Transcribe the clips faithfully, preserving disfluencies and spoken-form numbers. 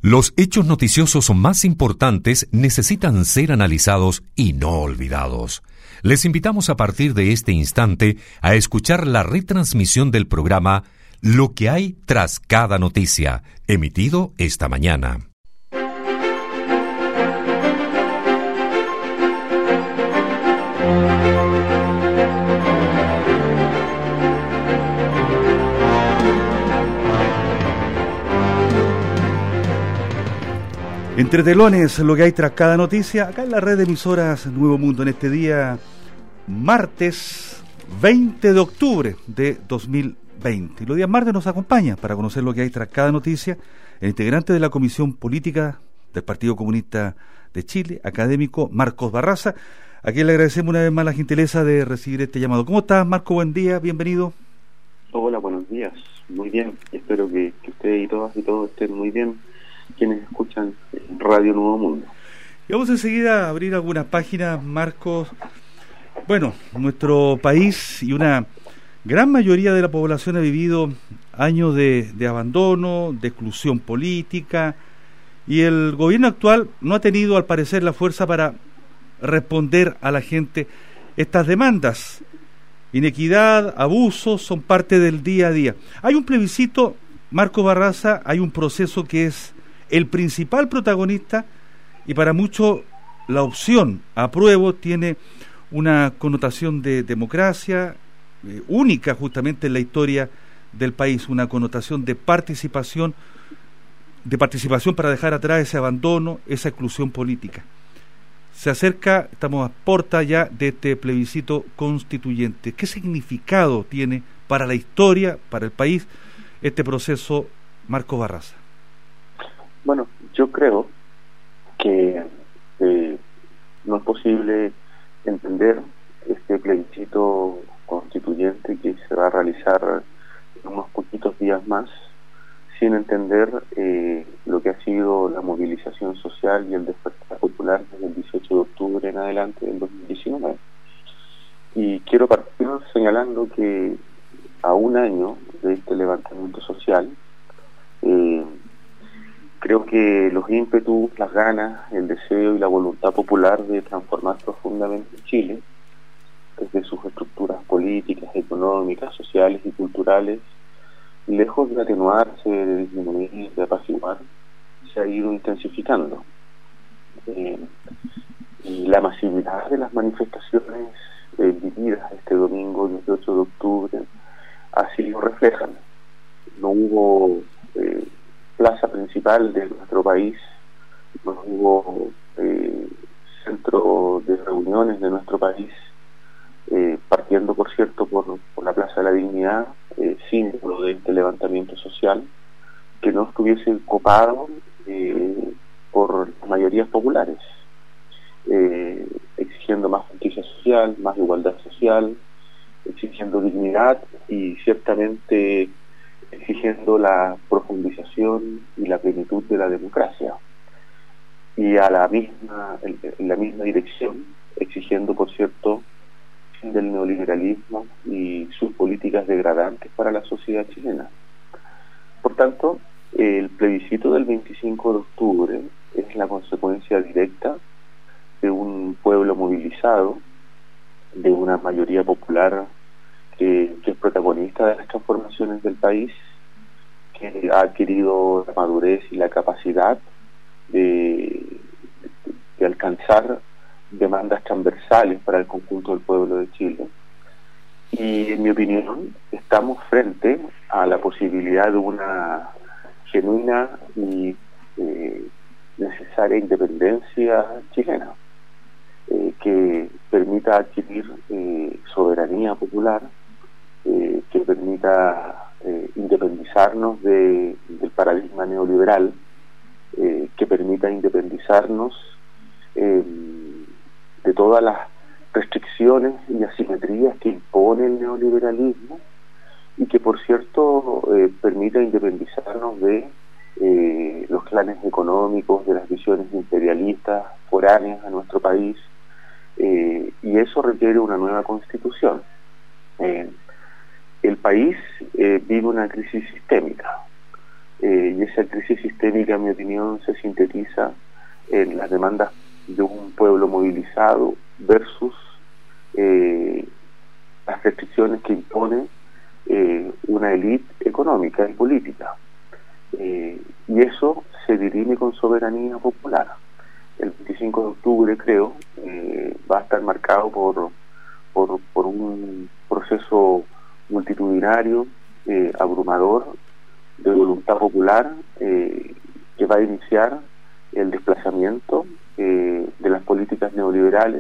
Los hechos noticiosos más importantes necesitan ser analizados y no olvidados. Les invitamos a partir de este instante a escuchar la retransmisión del programa Lo que hay tras cada noticia, emitido esta mañana. Entre telones, lo que hay tras cada noticia, acá en la red de emisoras Nuevo Mundo, en este día martes veinte de octubre de dos mil veinte. Y los días martes nos acompaña para conocer lo que hay tras cada noticia el integrante de la Comisión Política del Partido Comunista de Chile, académico Marcos Barraza, a quien le agradecemos una vez más la gentileza de recibir este llamado. ¿Cómo estás, Marco? Buen día, bienvenido. Hola, buenos días. Muy bien, espero que, que usted y todas y todos estén muy bien, quienes escuchan Radio Nuevo Mundo. Y vamos enseguida a abrir algunas páginas, Marcos. Bueno, nuestro país y una gran mayoría de la población ha vivido años de, de abandono, de exclusión política, y el gobierno actual no ha tenido, al parecer, la fuerza para responder a la gente estas demandas. Inequidad, abusos son parte del día a día. Hay un plebiscito, Marcos Barraza, hay un proceso que es el principal protagonista, y para muchos la opción apruebo tiene una connotación de democracia eh, única justamente en la historia del país, una connotación de participación, de participación para dejar atrás ese abandono, esa exclusión política. Se acerca, estamos a puerta ya de este plebiscito constituyente. ¿Qué significado tiene para la historia, para el país, este proceso, Marcos Barraza? Bueno, yo creo que eh, no es posible entender este plebiscito constituyente que se va a realizar en unos poquitos días más sin entender eh, lo que ha sido la movilización social y el despertar popular desde el dieciocho de octubre en adelante del dos mil diecinueve. Y quiero partir señalando que a un año de este levantamiento social, eh, creo que los ímpetus, las ganas, el deseo y la voluntad popular de transformar profundamente Chile, desde sus estructuras políticas, económicas, sociales y culturales, lejos de atenuarse, de disminuir, de apaciguar, se ha ido intensificando. Eh, y la masividad de las manifestaciones eh, vividas este domingo dieciocho de octubre así lo reflejan. No hubo eh, plaza principal de nuestro país, no hubo eh, centro de reuniones de nuestro país, eh, partiendo por cierto por, por la Plaza de la Dignidad, eh, símbolo de este levantamiento social, que no estuviese copado eh, por las mayorías populares, eh, exigiendo más justicia social, más igualdad social, exigiendo dignidad y ciertamente exigiendo la profundización y la plenitud de la democracia, y a la misma en, en la misma dirección exigiendo, por cierto, fin del neoliberalismo y sus políticas degradantes para la sociedad chilena. Por tanto, el plebiscito del veinticinco de octubre es la consecuencia directa de un pueblo movilizado, de una mayoría popular que, que es protagonista de las transformaciones del país, que ha adquirido la madurez y la capacidad de, de, de alcanzar demandas transversales para el conjunto del pueblo de Chile. Y en mi opinión estamos frente a la posibilidad de una genuina y eh, necesaria independencia chilena, eh, que permita adquirir eh, soberanía popular, eh, que permita eh, independizarnos de, del paradigma neoliberal, eh, que permita independizarnos eh, de todas las restricciones y asimetrías que impone el neoliberalismo, y que por cierto eh, permita independizarnos de eh, los clanes económicos, de las visiones imperialistas foráneas a nuestro país, eh, y eso requiere una nueva constitución. Eh, el país eh, vive una crisis sistémica, eh, y esa crisis sistémica, en mi opinión, se sintetiza en las demandas de un pueblo movilizado versus eh, las restricciones que impone eh, una élite económica y política. Eh, y eso se dirime con soberanía popular. El veinticinco de octubre, creo, eh, va a estar marcado por, por, por un proceso multitudinario, eh, abrumador, de voluntad popular, eh, que va a iniciar el desplazamiento eh, de las políticas neoliberales,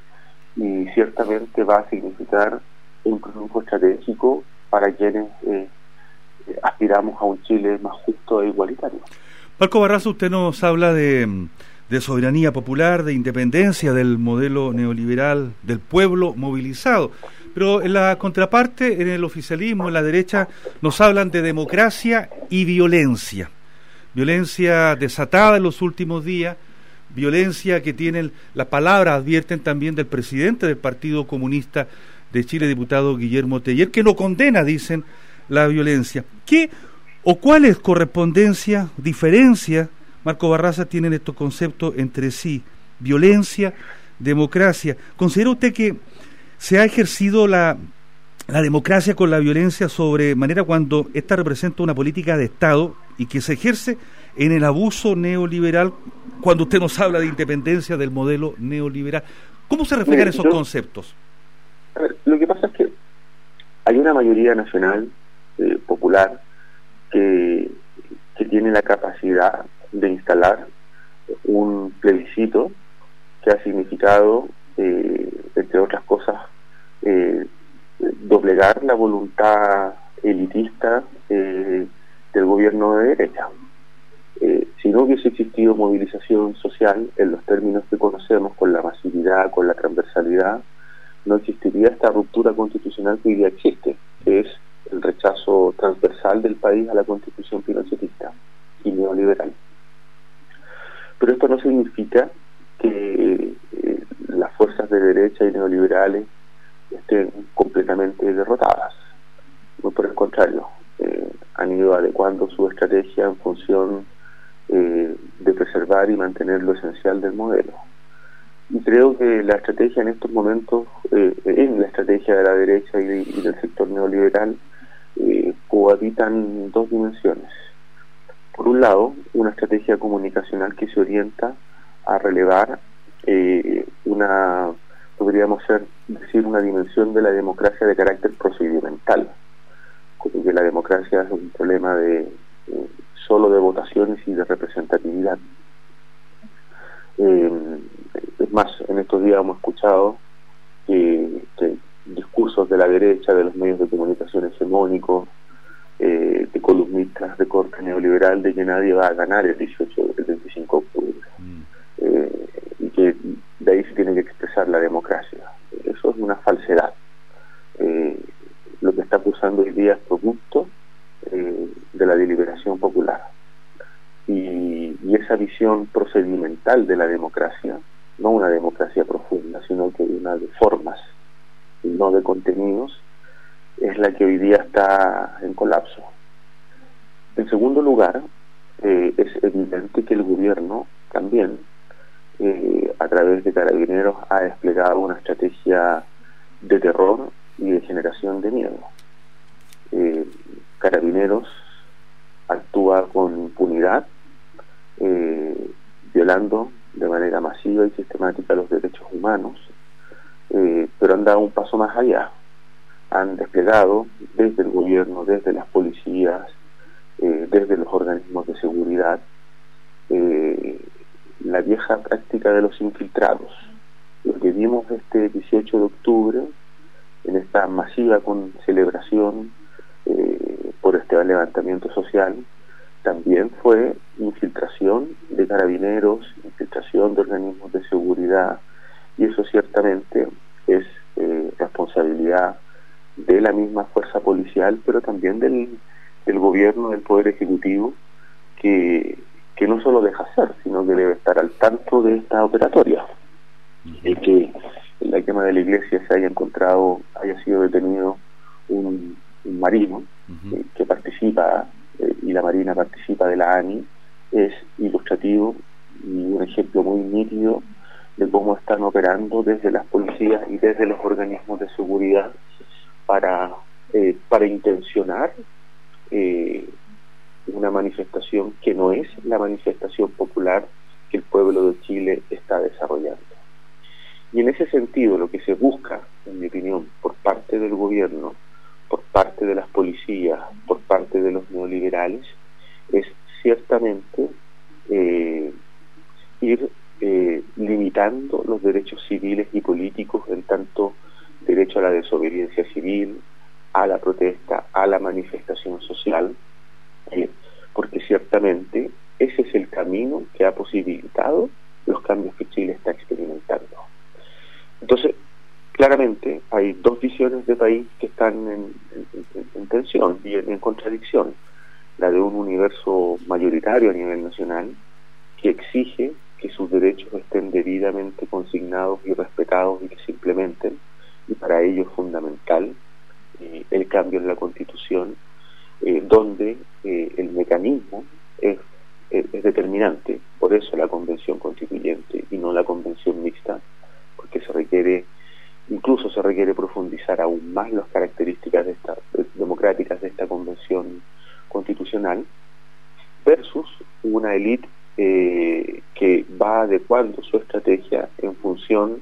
y ciertamente va a significar un triunfo estratégico para quienes eh, aspiramos a un Chile más justo e igualitario. Marco Barraza, usted nos habla de, de soberanía popular, de independencia del modelo neoliberal, del pueblo movilizado, pero en la contraparte, en el oficialismo, en la derecha, nos hablan de democracia y violencia. Violencia desatada en los últimos días, violencia que tienen, las palabras advierten también del presidente del Partido Comunista de Chile, diputado Guillermo Teller, que no condena, dicen, la violencia. ¿Qué o cuáles correspondencia, diferencia, Marco Barraza, tienen estos conceptos entre sí? Violencia, democracia. ¿Considera usted que se ha ejercido la, la democracia con la violencia sobre manera cuando esta representa una política de Estado y que se ejerce en el abuso neoliberal cuando usted nos habla de independencia del modelo neoliberal? ¿Cómo se reflejan esos yo, conceptos? A ver, lo que pasa es que hay una mayoría nacional eh, popular que, que tiene la capacidad de instalar un plebiscito que ha significado, eh, entre otras cosas, eh, doblegar la voluntad elitista eh, del gobierno de derecha. Eh, si no hubiese existido movilización social en los términos que conocemos, con la masividad, con la transversalidad, no existiría esta ruptura constitucional que hoy día existe, que es el rechazo transversal del país a la constitución pinochetista y neoliberal. Pero esto no significa que eh, las fuerzas de derecha y neoliberales estén completamente derrotadas. Muy por el contrario, eh, han ido adecuando su estrategia en función eh, de preservar y mantener lo esencial del modelo. Y creo que la estrategia en estos momentos, eh, en la estrategia de la derecha y, de, y del sector neoliberal, eh, cohabitan dos dimensiones. Por un lado, una estrategia comunicacional que se orienta a relevar eh, una, podríamos ser, decir, una dimensión de la democracia de carácter procedimental, como que la democracia es un problema de eh, solo de votaciones y de representatividad. Eh, es más, en estos días hemos escuchado que, que discursos de la derecha, de los medios de comunicación hegemónicos, eh, de columnistas de corte neoliberal, de que nadie va a ganar el dieciocho, el veinticinco de octubre, mm. eh, y que de ahí se tiene que expresar la democracia. Eso es una falsedad. Eh, lo que está acusando hoy día es producto eh, de la deliberación popular. Y, y esa visión procedimental de la democracia, no una democracia profunda, sino que una de formas y no de contenidos, es la que hoy día está en colapso. En segundo lugar, eh, es evidente que el gobierno también, eh, a través de Carabineros, ha desplegado una estrategia de terror y de generación de miedo. Eh, Carabineros actúa con impunidad, eh, violando de manera masiva y sistemática los derechos humanos, eh, pero han dado un paso más allá. Han desplegado desde el gobierno, desde las policías, eh, desde los organismos de seguridad, eh, la vieja práctica de los infiltrados. Lo que vimos este dieciocho de octubre, en esta masiva con celebración eh, por este levantamiento social, también fue infiltración de carabineros, infiltración de organismos de seguridad, y eso ciertamente es eh, responsabilidad de la misma fuerza policial, pero también del, del gobierno, del Poder Ejecutivo, que, que no solo deja hacer, sino que debe estar al tanto de esta operatoria. El que en la quema de la iglesia se haya encontrado, haya sido detenido un, un marino uh-huh. eh, que participa eh, y la Marina participa de la A N I, es ilustrativo y un ejemplo muy nítido de cómo están operando desde las policías y desde los organismos de seguridad para, eh, para intencionar eh, una manifestación que no es la manifestación popular que el pueblo de Chile está desarrollando. Y en ese sentido, lo que se busca, en mi opinión, por parte del gobierno, por parte de las policías, por parte de los neoliberales, es ciertamente eh, ir eh, limitando los derechos civiles y políticos, en tanto derecho a la desobediencia civil, a la protesta, a la manifestación social, eh, porque ciertamente ese es el camino que ha posibilitado los cambios que Chile está experimentando. Entonces, claramente hay dos visiones de país que están en, en, en tensión y en, en contradicción. La de un universo mayoritario a nivel nacional que exige que sus derechos estén debidamente consignados y respetados y que se implementen, y para ello es fundamental eh, el cambio en la Constitución, eh, donde eh, el mecanismo es, es, es determinante. Por eso la Convención Constituyente y no la Convención Mixta, porque se requiere, incluso se requiere profundizar aún más las características de esta, democráticas de esta Convención Constitucional, versus una élite eh, que va adecuando su estrategia en función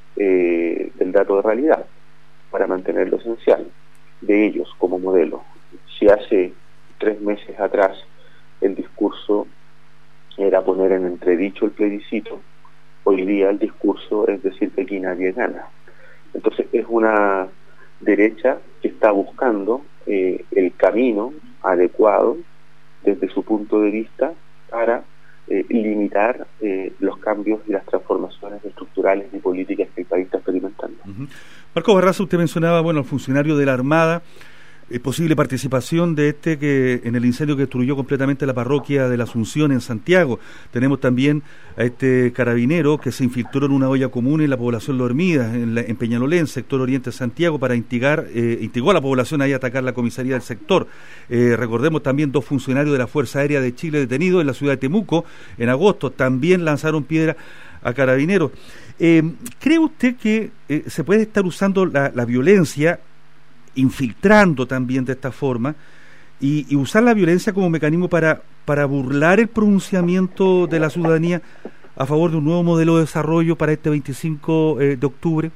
eh, del dato de realidad, para mantener lo esencial de ellos como modelo. Si hace tres meses atrás el discurso era poner en entredicho el plebiscito, hoy día el discurso es decir que aquí nadie gana. Entonces es una derecha que está buscando eh, el camino adecuado desde su punto de vista para eh, limitar eh, los cambios y las transformaciones estructurales y políticas que el país está experimentando. Uh-huh. Marcos Barraza, usted mencionaba, bueno, al funcionario de la Armada, eh, posible participación de este que en el incendio que destruyó completamente la parroquia de la Asunción en Santiago. Tenemos también a este carabinero que se infiltró en una olla común en la población Los Hormidas, en, la, en Peñalolén, sector oriente de Santiago, para instigar, eh, instigó a la población ahí a atacar la comisaría del sector. Eh, recordemos también dos funcionarios de la Fuerza Aérea de Chile detenidos en la ciudad de Temuco en agosto, también lanzaron piedra a carabineros. Eh, ¿Cree usted que eh, se puede estar usando la, la violencia, infiltrando también de esta forma, y, y usar la violencia como mecanismo para, para burlar el pronunciamiento de la ciudadanía a favor de un nuevo modelo de desarrollo para este veinticinco de octubre?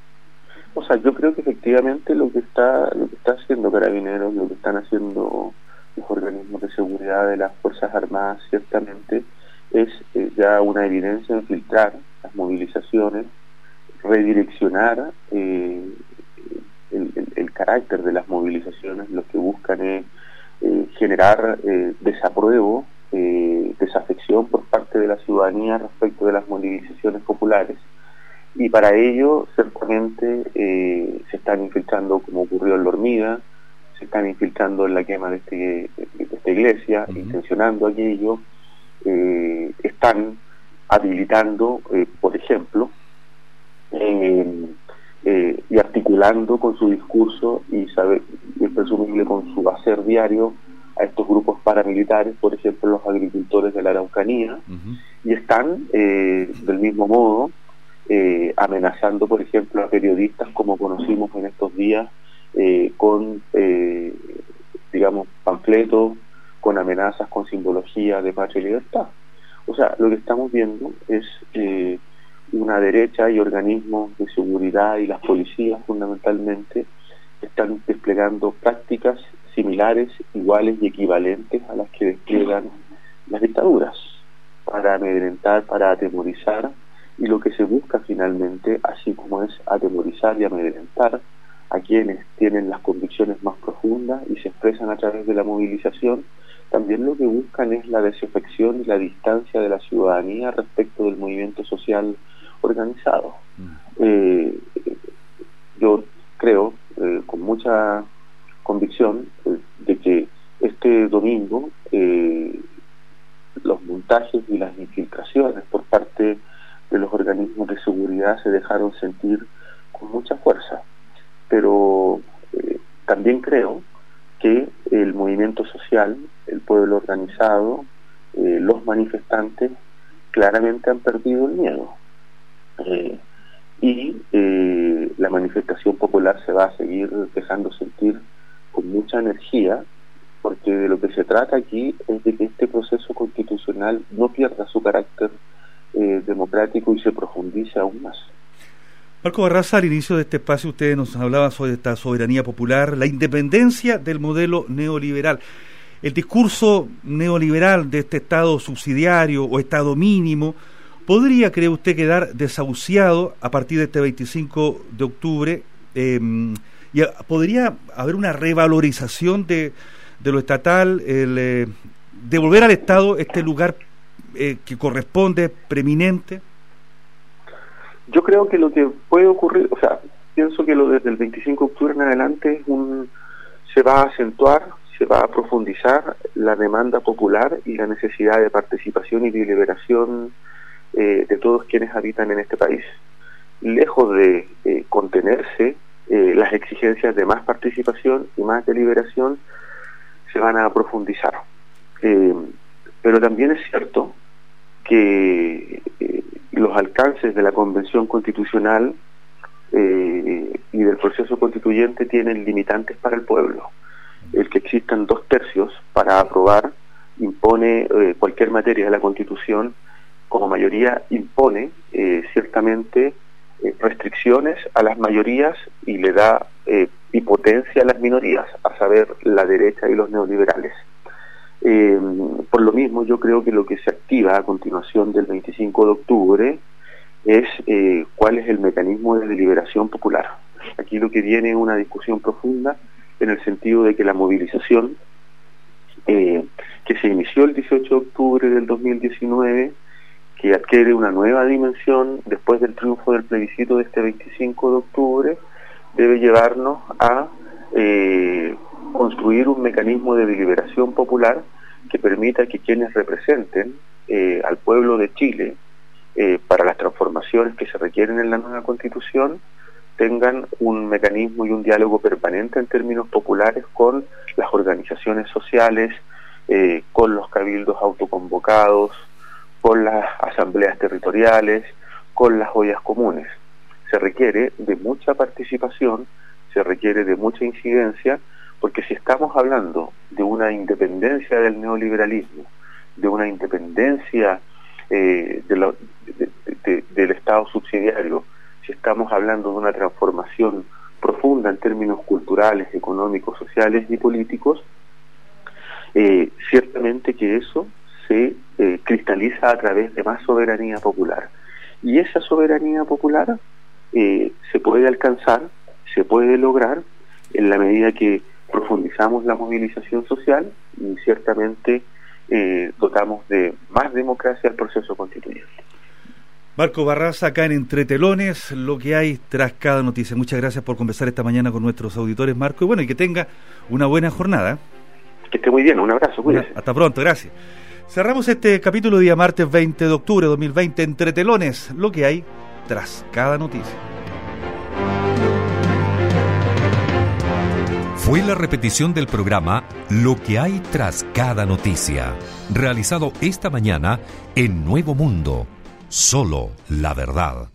O sea, yo creo que efectivamente lo que está lo que está haciendo Carabineros, lo que están haciendo los organismos de seguridad de las Fuerzas Armadas, ciertamente es eh, ya una evidencia en filtrar las movilizaciones, redireccionar eh, el, el, el carácter de las movilizaciones. Lo que buscan es eh, generar eh, desapruebo, eh, desafección por parte de la ciudadanía respecto de las movilizaciones populares, y para ello ciertamente eh, se están infiltrando, como ocurrió en La Hormiga, se están infiltrando en la quema de, este, de esta iglesia, uh-huh. intencionando aquello. Eh, están habilitando, eh, por ejemplo, eh, eh, y articulando con su discurso y, sabe, y presumible con su hacer diario a estos grupos paramilitares, por ejemplo los agricultores de la Araucanía, uh-huh. y están eh, del mismo modo eh, amenazando, por ejemplo, a periodistas, como conocimos en estos días, eh, con eh, digamos panfletos, con amenazas, con simbología de patria y libertad. O sea, lo que estamos viendo es eh, una derecha y organismos de seguridad y las policías fundamentalmente están desplegando prácticas similares, iguales y equivalentes a las que despliegan las dictaduras, para amedrentar, para atemorizar, y lo que se busca finalmente, así como es atemorizar y amedrentar a quienes tienen las convicciones más profundas y se expresan a través de la movilización, también lo que buscan es la desafección y la distancia de la ciudadanía respecto del movimiento social organizado. Mm. Eh, yo creo, eh, con mucha convicción, eh, de que este domingo eh, los montajes y las infiltraciones por parte de los organismos de seguridad se dejaron sentir con mucha fuerza, pero eh, también creo que el movimiento social, el pueblo pueblo organizado, eh, los manifestantes, claramente han perdido el miedo. Eh, y eh, la manifestación popular se va a seguir dejando sentir con mucha energía, porque de lo que se trata aquí es de que este proceso constitucional no pierda su carácter eh, democrático y se profundice aún más. Marco Barraza, al inicio de este espacio usted nos hablaba sobre esta soberanía popular, la independencia del modelo neoliberal. El discurso neoliberal de este Estado subsidiario o Estado mínimo ¿podría, cree usted, quedar desahuciado a partir de este veinticinco de octubre? Eh, y ¿Podría haber una revalorización de, de lo estatal, el, eh, devolver al Estado este lugar eh, que corresponde, preeminente? Yo creo que lo que puede ocurrir, o sea, pienso que lo desde el veinticinco de octubre en adelante es un, se va a acentuar, se va a profundizar la demanda popular y la necesidad de participación y deliberación eh, de todos quienes habitan en este país. Lejos de eh, contenerse eh, las exigencias de más participación y más deliberación, se van a profundizar. Eh, pero también es cierto que eh, los alcances de la Convención Constitucional eh, y del proceso constituyente tienen limitantes para el pueblo. El que existan dos tercios para aprobar impone eh, cualquier materia de la Constitución, como mayoría impone eh, ciertamente eh, restricciones a las mayorías y le da eh, y potencia a las minorías, a saber, la derecha y los neoliberales. Eh, por lo mismo, yo creo que lo que se activa a continuación del veinticinco de octubre es eh, cuál es el mecanismo de deliberación popular. Aquí lo que viene es una discusión profunda en el sentido de que la movilización eh, que se inició el dieciocho de octubre del dos mil diecinueve, que adquiere una nueva dimensión después del triunfo del plebiscito de este veinticinco de octubre, debe llevarnos a eh, construir un mecanismo de deliberación popular que permita que quienes representen eh, al pueblo de Chile eh, para las transformaciones que se requieren en la nueva Constitución tengan un mecanismo y un diálogo permanente en términos populares con las organizaciones sociales, eh, con los cabildos autoconvocados, con las asambleas territoriales, con las ollas comunes. Se requiere de mucha participación, se requiere de mucha incidencia, porque si estamos hablando de una independencia del neoliberalismo, de una independencia eh, de la, de, de, de, del Estado subsidiario, si estamos hablando de una transformación profunda en términos culturales, económicos, sociales y políticos, eh, ciertamente que eso se eh, cristaliza a través de más soberanía popular. Y esa soberanía popular eh, se puede alcanzar, se puede lograr en la medida que profundizamos la movilización social y ciertamente eh, dotamos de más democracia al proceso constituyente. Marco Barraza, acá en Entre Telones, lo que hay tras cada noticia. Muchas gracias por conversar esta mañana con nuestros auditores, Marco, y bueno, y que tenga una buena jornada. Que esté muy bien, un abrazo, cuídese. Hasta pronto, gracias. Cerramos este capítulo día martes veinte de octubre de dos mil veinte, Entre Telones, lo que hay tras cada noticia. Fue la repetición del programa Lo que hay tras cada noticia, realizado esta mañana en Nuevo Mundo. Solo la verdad.